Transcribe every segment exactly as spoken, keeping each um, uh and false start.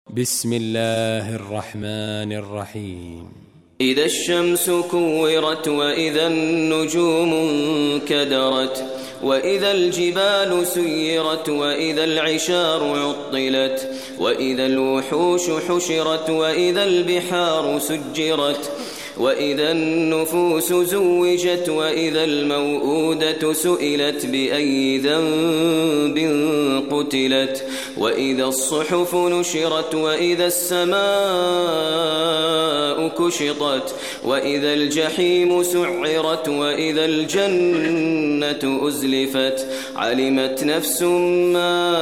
بسم الله الرحمن الرحيم. إذا الشمس كورت وإذا النجوم انكدرت وإذا الجبال سيرت وإذا العشار عطلت وإذا الوحوش حشرت وإذا البحار سجرت وإذا النفوس زوجت وإذا الموءودة سئلت بأي ذنب قتلت وإذا الصحف نشرت وإذا السماء كشطت وإذا الجحيم سعرت وإذا الجنة أزلفت علمت نفس ما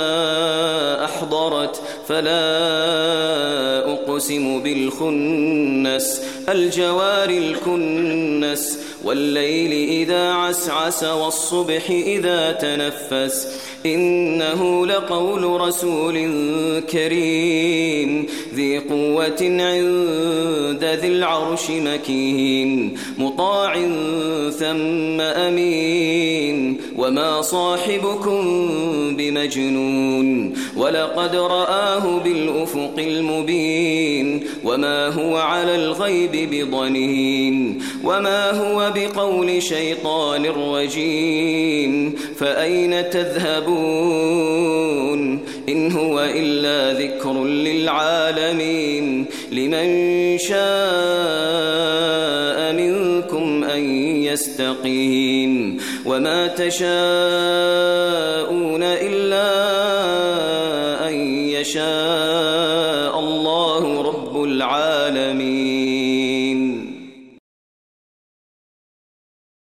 أحضرت فلا أقسم بالخنس الجوار الكنس والليل إذا عسعس والصبح إذا تنفس إنه لقول رسول كريم ذي قوة عند ذي العرش مكين مطاع ثم أمين وما صاحبكم بمجنون ولقد رآه بالأفق المبين وما هو على الغيب بضنين وما هو بقول شيطان رجيم فأين تذهبون إن هو إلا ذكر للعالمين لمن شاء منكم أن يستقيم وما تشاءون إلا أن يشاء